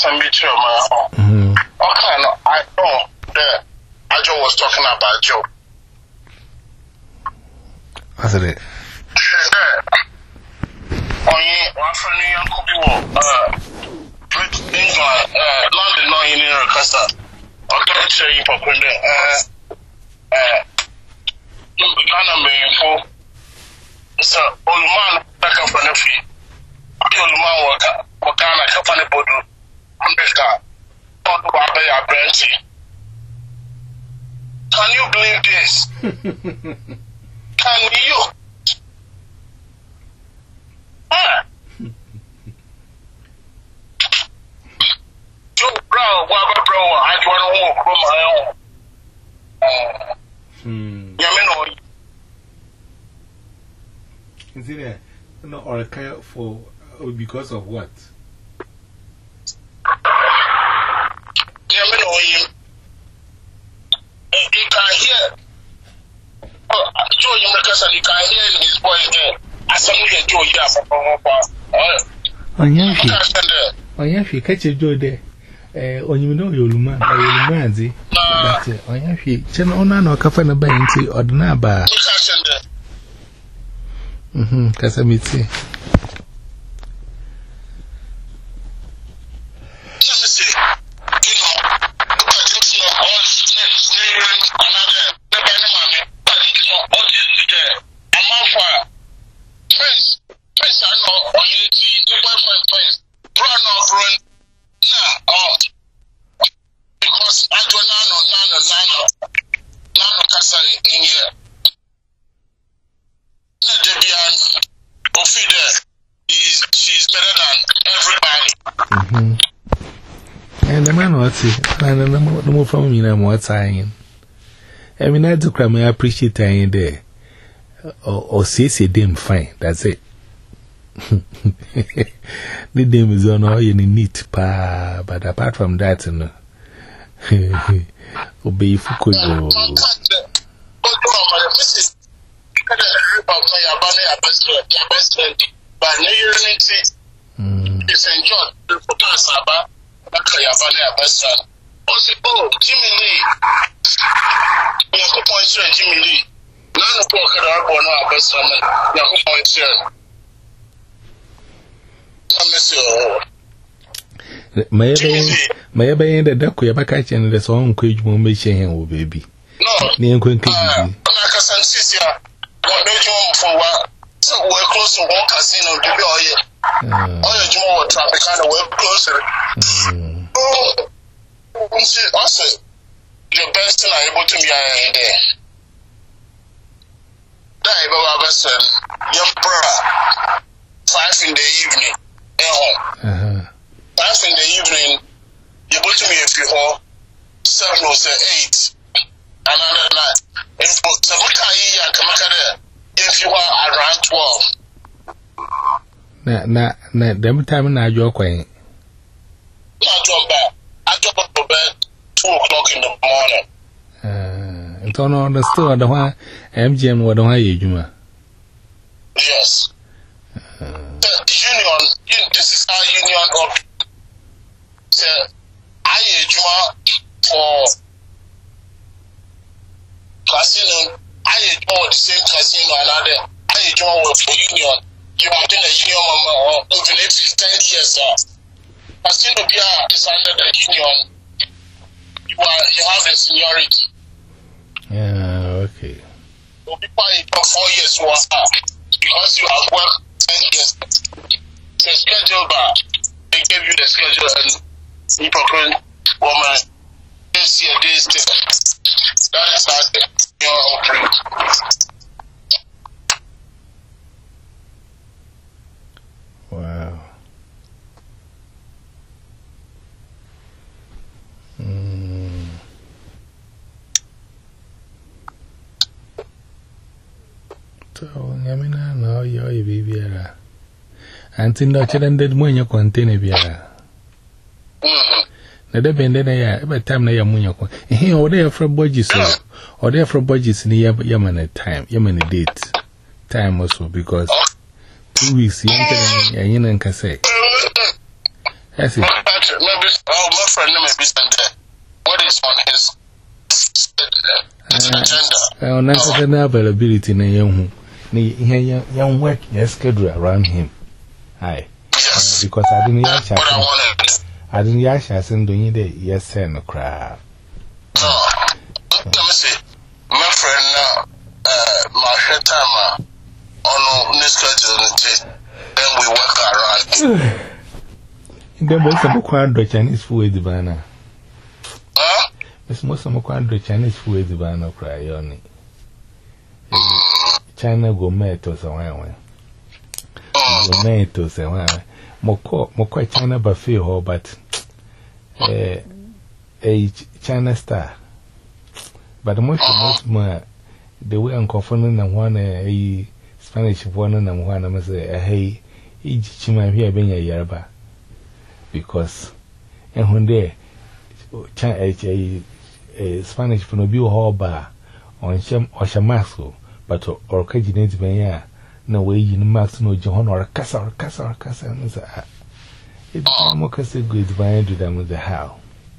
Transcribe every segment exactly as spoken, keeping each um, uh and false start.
some meter of my own. Okay, no, I know that Ajo was talking about Joe. What's it? Only one for New York could be more. Uh, England, uh, London, no, in your casa. Okay, show you for Kunde. Uh, uh, Ghana may for. So, Oluman, back up on the feet. Oluman worker, Wakana, Kapana Bodu, Umbrella, Bodu Abaya Brandy. Can you believe this? Can you? Ah. Joe Brown, Wabba Brown, I want to walk from my own. Hmm. Yamino. Is it a no or a care for because of what? Yamino, him. You can hear. Oh, Joe, you make us and you can hear his voice there. I saw you, Joe, yeah, for oh, yeah, oh, yeah, she catch a Joe there. Eh, on you know, you'll man, but oh, yeah, she, Channel no cafe and banty or the naba. Hm, Casamity. Let me see. You know, I just see all another, the Banamami, but it's not all this there. I'm on fire. Prince, Prince, I know, on unity, the boyfriend, Prince, run off, run. Yeah, oh, because I don't know, Nano, Nano, Nano Casa in here. Debian, Ophidia, is she's better than everybody. Mm-hmm. And the man what's it? And the more from me, I'm what's I I mean, I do cram, I appreciate I in there. Or say, say, damn fine, that's it. The dame is on all you need, pa, but apart from that, no. Obey Fukuyo. But it's enjoyed the photo of Saba, Bakayavane Abestra. Also, oh, Jimmy Lee. Yahoo points here, Jimmy Lee. None of Poker are born out Abestra, Yahoo points here. May I be in the duck, we have a catch and the song, Quage won't be sharing, baby. No, near Queen. I can see what they do for what. So we're close to one casino, give you all here. All you more traffic kind of way closer. Oh, also, the best thing I'm able to be in there. That Baba said, your brother, five in the evening, uh-huh. Five in the evening, you're able to be if you hold seven or eight, another night. If you look at you, come back if you are around twelve. Na, na, na, them time na your queen. Not your bed. I drop up to bed two o'clock in the morning. Uh, it's on the store, the one M G M, what do I use? Yes. Uh, the union, this is our union of the I use for casino. I know the same casino another. I join with for union. You are doing a union or even if it's ten years. Casino is under the union. You are you have a seniority. Yeah, okay. You'll be quiet for four years because you have worked ten years. The schedule bar. They gave you the schedule and you proclaim woman this year, this day. That is how they operate. Wow. Mm. So, I mean, I know you're a baby. And in the children did when you contain a na de bende na ya every time na ya munyo ko eh o dey from budget so o dey from budget ni ya ya man time ya man date time also because two weeks you enter ya yin nka say yes it maybe Oh, my friend name is Vicente. What is on his, his uh, agenda? On national availability in a young young work, yes, schedule around him. Hi. Yes. Uh, because I didn't That's what I wanted. I didn't yash as in doing the yes, sir, no crowd. So, let me see. My friend now, uh, my head timer on this schedule, then we work around. Then most of the quadro Chinese food is banner. Huh? Miss most of the quadro Chinese food is banner cry on it. China go met or somewhere. Go met or somewhere. Moko, Moko China buffet hall, but a China star. But the most most more the way I'm confident and one a Spanish one and one, I must say, a hey, each chima here being a yerba. Because, and when they a Spanish for no be hall bar on Shem or Shamasco, but or Kajinate Banya, no way in Max no John or a casa or casa or casa, and it's more case good by to them with the how.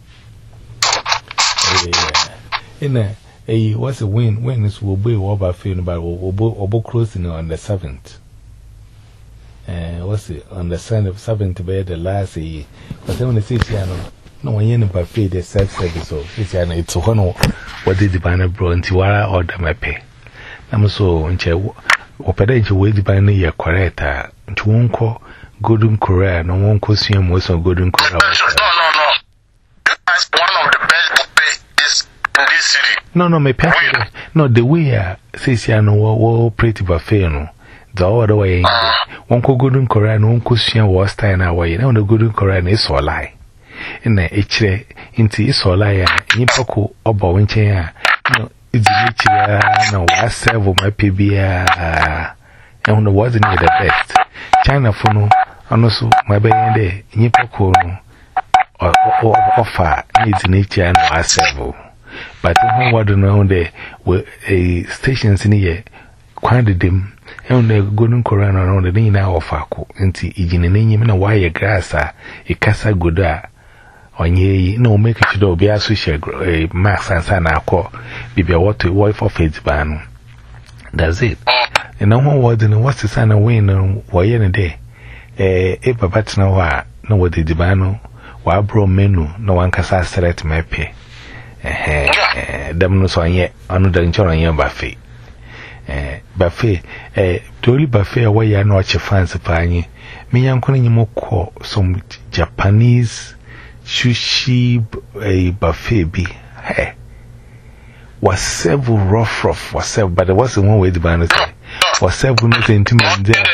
In a, a what's a win when this will be over feeling about Obo closing on the seventh. Uh, what's it on the seventh bed the last year? But then when they say, no one in buffet, the self service, so it's one what did the banner bro and Tiwara order my pay. I'm so in chair, opera into way the banner year correct, to one call Golden Korea, no one could see him was on Golden Korea. No, no, no. That's one of the best buffet is in this city. No, no, my pay. No, the way I say, I know what pretty buffet, no. The other way, one could go to Korea, no one could see a war style away. Now the good Korean is all lie. In the H into is all lie, in Poco or Bowincha. No, it's nature, no, I serve my P B. And the wasn't the best. China for no, and also my baby, in Poco or offer needs nature and I serve. But I don't know the stations in here, quite them. And the golden Koran around the Nina of Faco, and see Ijin and Name and wire grassa, a casa gooda, on ye, no make it to be a social a max and sana call, be a water wife of its ban. That's it. And no more word than what's the son of win on why any day. Eh, if a bat no wa, no what the dibano, wa bro menu, no one can select my pay. Eh, them no so yet, another insurance your buffet. Eh, buffet, eh, Dolly buffet away ya no watch fancy panye. Me young calling you more some Japanese sushi a buffet be. Hey, was several rough rough, was several, but there was one way the band was several nothing to me there.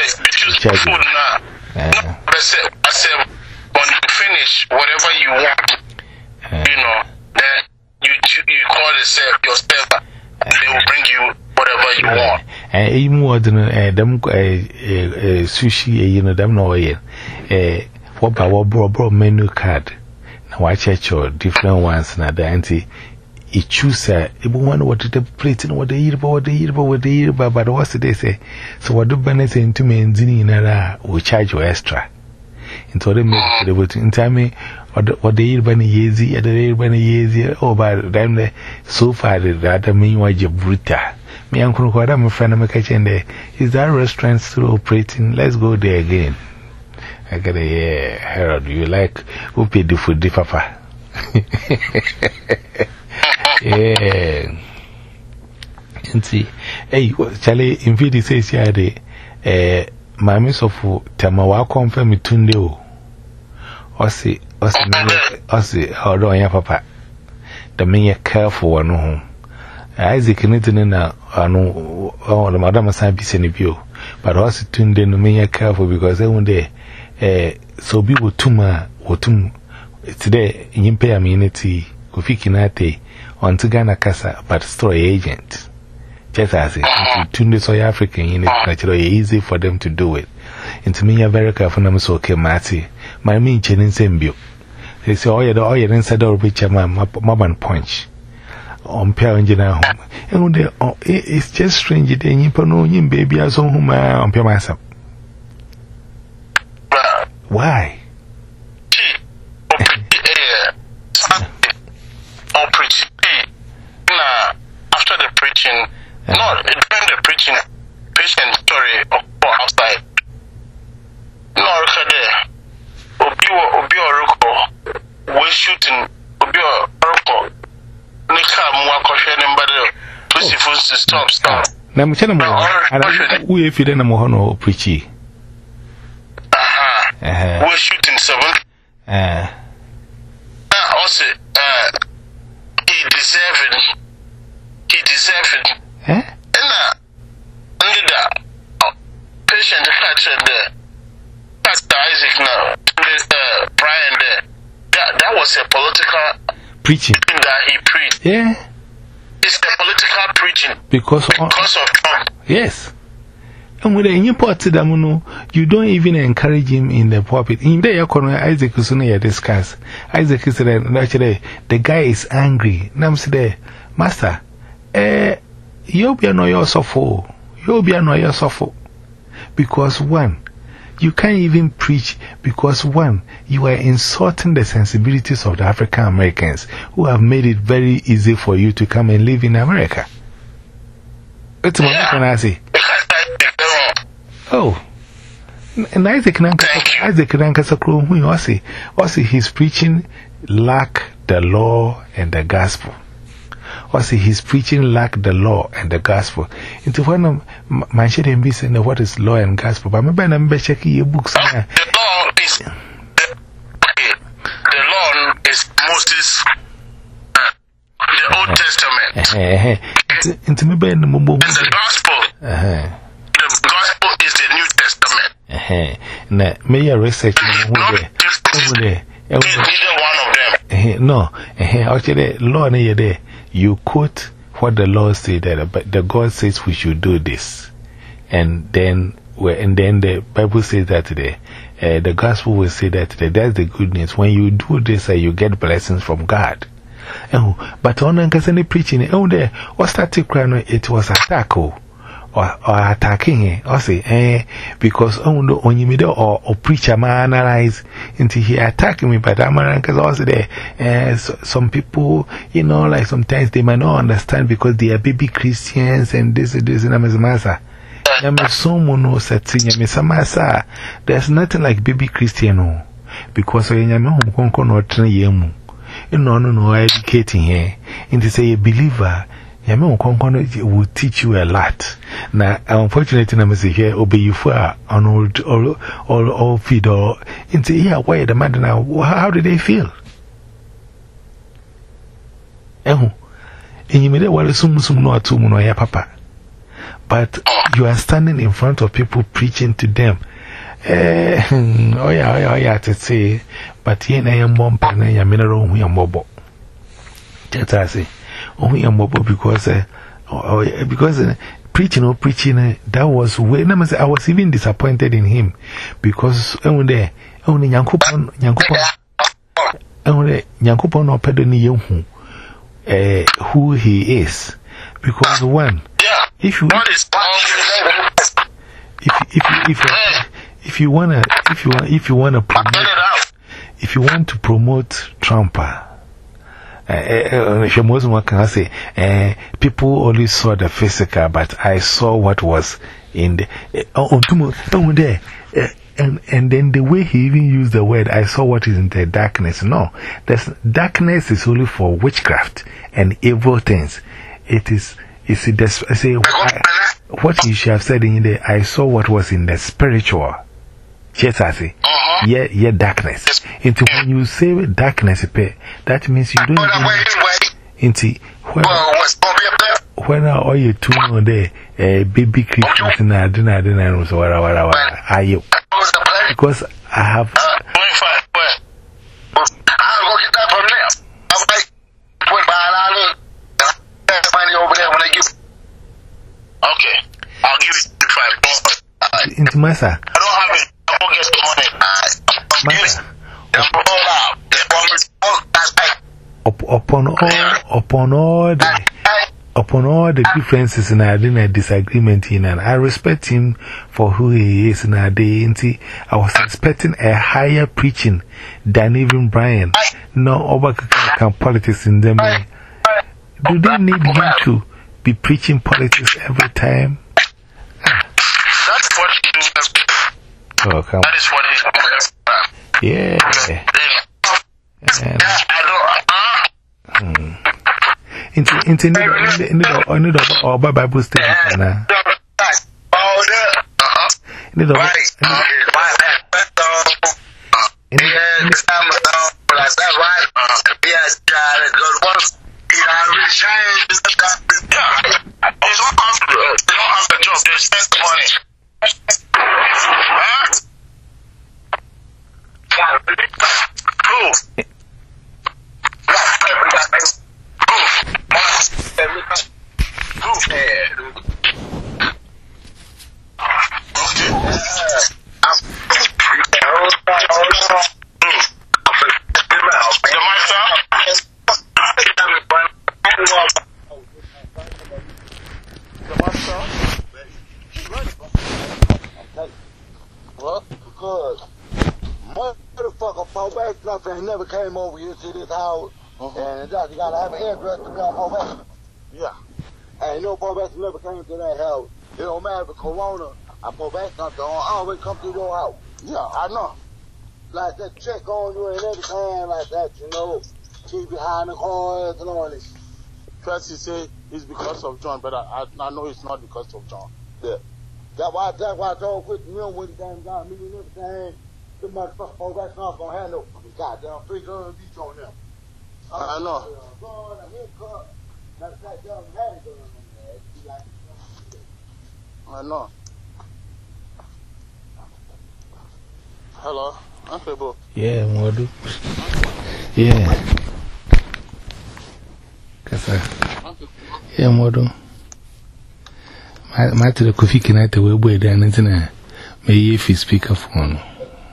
I said, when you finish whatever you want, you know, then you you call yourself your server, and they will bring you whatever you want. And even more than a them sushi, you know, them no way. Eh, what about what bro bro menu card? Now I check your different ones now. The auntie, you choose a one what the plate and what they eat about what they eat about what they eat about. But what's they say? So what do Bennett say to me in Zinina will charge you extra. Into the make the vote in time. What they eat by the yeezy, at the day by the yeezy, oh, by the time they so far the other mean why you bruta. Me uncle, what I'm a friend of my kitchen there. Is that restaurant still operating? Let's go there again. I got a yeah, Harold, you like who paid the food, the papa? Yeah. And see, hey, Charlie, in video says, yeah, the eh, mammy so for Tamawa confirm it tunde. Osi, Osi, Osi, hold on, yeah, papa. The me careful one home. Isaac Newton now, I know, oh, the madam San Picenibio, but also tunde no me careful because one day, eh, so be with Tuma, or Tum, today, in pay amenity, Kofikinate, on Tigana Casa, but story agent. Just as it, tunde so African, in it, naturally easy for them to do it. And to me, a very careful, I'm so okay, Matty. My mean chin sembio. They say, oh, yeah, the oil inside of which I'm a mob punch. On pair engineer home. And they, oh, it's just strange, they know you, baby, I saw whom I on pair myself. Why? I'm telling you, we if you didn't know preachy. Uh huh. We're shooting seven. Uh, also, uh, he deserved it. He deserved it. Eh? And uh, under that, patient catch the Pastor Isaac now, uh, Brian there. That, that was a political preaching that he preached. Yeah. It's the political preaching. Because, because of Trump. Yes. And when you put them, you don't even encourage him in the pulpit. In the economy, Isaac is only discuss. Isaac is actually the guy is angry. Now, say, Master, eh, you'll be no your suffer. You'll be no your suffer. Because one, you can't even preach because one, you are insulting the sensibilities of the African Americans who have made it very easy for you to come and live in America. It's what can I say? Oh, and Isaac Nankasakro, who you say, also he's preaching lack the law and the gospel. Also, he's preaching lack the law and the gospel. Into one of my shading be saying what is law and gospel. But maybe I'm checking your books. The law is the, okay, the law is Moses, uh, the Old Testament. Into maybe in the gospel. The gospel is the New Testament. Now, may your research over there. Neither one of them. No, actually, law near there. You quote what the Lord said that but the God says we should do this, and then and then the Bible says that today, uh, the gospel will say that today. That's the good news. When you do this, uh, you get blessings from God. Oh, but on any preaching, oh, there, what's that? It was attack or or attacking it. I say, eh, because oh no, when you made or or preacher man analyze until he attacking me, but I'm because also there, eh, so, some people, you know, like sometimes they might not understand because they are baby Christians and this and this and I'm as massa. There's nothing like baby Christian, because I am home conquer not train you. No, no, no, educating here. And to say a believer. Yami Okonkwo will teach you a lot. Now, unfortunately, I'm here, obey you for on old or or feed or into here. Why the matter now? How do they feel? Eh, and you made it well, some some no two no ya papa. But you are standing in front of people preaching to them. Eh, oh yeah, oh yeah, oh yeah, to say, but here I am one pen and mineral who am mobile. Just I say. Only a mobile because, uh, oh, because uh, preaching or preaching, uh, that was when I was even disappointed in him because only there, only Yankupon, Yankupon, only Yankupon or Pedoni Yahu, uh, who he is. Because one, if you, if, if, if, if, if you wanna, if you, if you wanna promote, if you want to promote Trump, Uh, what can I say? Uh, people only saw the physical, but I saw what was in the. Uh, oh, oh, there. Uh, and, and then the way he even used the word, I saw what is in the darkness. No, there's, darkness is only for witchcraft and evil things. It is, you see, this, I say, I, what you should have said in there, I saw what was in the spiritual. Yes, I say. Yeah, yeah, darkness. Into when you say darkness, that means you don't even. Into when, when are all you two on there, a baby Christmas and I didn't, I didn't, so what are you? Because I have. Okay, I'll give it five. Into Massa. I don't have it. I won't get the money. Upon all, upon all the, upon all the differences in our dinner disagreement in, and I respect him for who he is in our day. I was expecting a higher preaching than even Brian. No over politics in them. Do they need him to be preaching politics every time? That's what he does. Oh, come. That is what he's doing. Yeah. And, hmm. into into in the or Bible study. Nah. Oh, yeah. In the right. In the time of the like that, right? Yes, God, it goes once. You know, really change. Yeah. It's all comfortable. They don't have the job. There's testimony. Huh? Cool. Well, because motherfucker Paul back nothing, he never came over here to this house, uh-huh. and you gotta have an address to come Paul back. Yeah. And you know Paul back never came to that house. It don't matter if Corona, I Paul back something, I always come to your house. Yeah, I know. Like that, check on you and everything like that, you know. Keep behind the cars and all this. Tracy say it's because of John, but I, I I know it's not because of John. Yeah. That's why, that's why I told Chris, you know, when he came down, me and everything, the motherfucker, oh, that's not gonna have no goddamn three guns each on them. Uh, I know. A gun, a haircut, matter of fact, they don't have a gun on there. Be like, I know. Hello, Uncle Bo. Yeah, Modu. Yeah. Kasa. Yeah, Modu. My to the coffee can I tell you then, isn't it? May if you speak a phone.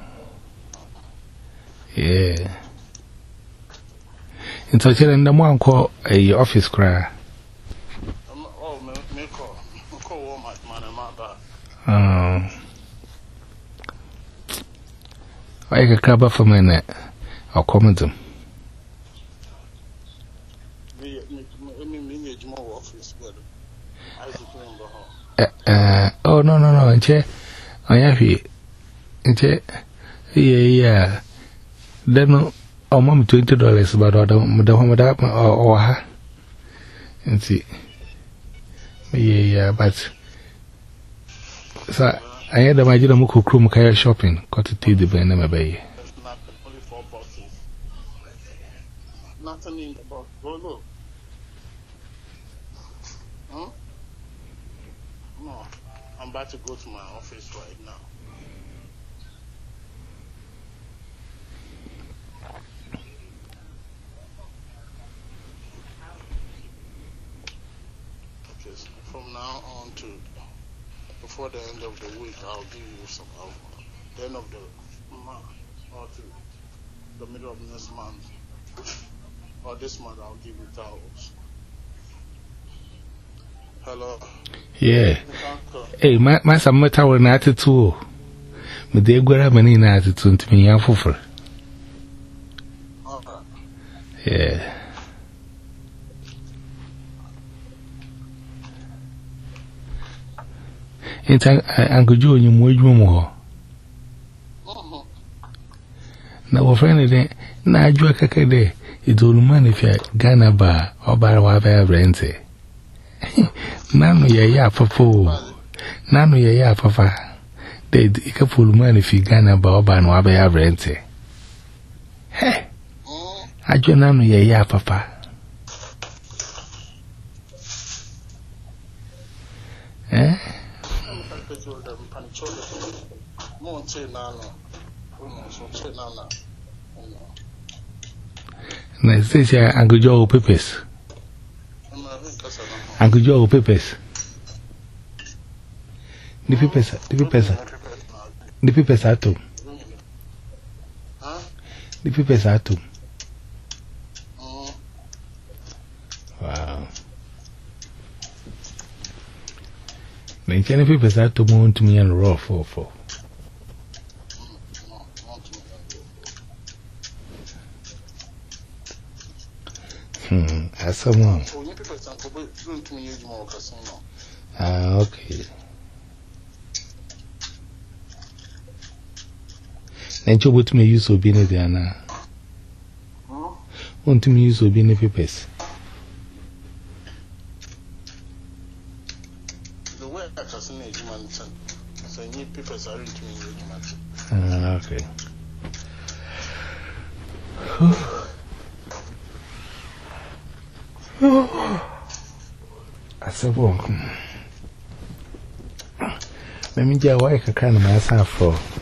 Yeah. In such a random one call a office cry. Oh, me call. Call my man and my back. Oh. I can cover for a minute. I'll comment them. Me, me, me, me, me, office, but I Uh, uh, oh, no, no, no, Che. I have it. Che. Yeah, yeah. Then, oh, mom, twenty dollars about the Muhammad or her. And see. Yeah, yeah, but. So, I had a major Muku Krum Kaya shopping, got to tea the Benama Bay. Only four boxes. Nothing in the box. Go look. Huh? No, I'm about to go to my office right now. Okay, so from now on to before the end of the week, I'll give you some. I'll, the end of the month or to the middle of next month or this month, I'll give you towels. Hello. Yeah. Hey, my my summer tower not too. But they go up many nights to me. I'm for. Yeah. In time, Uncle Joe, you move more. Now, we're friendly. Now, you are Kakade. It's all money if you're Ghana bar or Barawa Rente. Nano ya ya papa. Nano ya ya papa. They couple money if you Ghana bar or Barawa Rente. Hey, I do nano ya ya papa. Eh? Na says ya Uncle Joe Peppers. Uncle Joe Peppers. The Peppers, the Peppers, the Peppers are two. The Peppers are two. Wow. The Peppers are two more to me and raw for four. Hmm, as someone. Ah, okay. Then you would me use of being there now. Want to use of being a papers. papers are into engagement. Uh, okay. I said, well, let me get away. I can't myself for.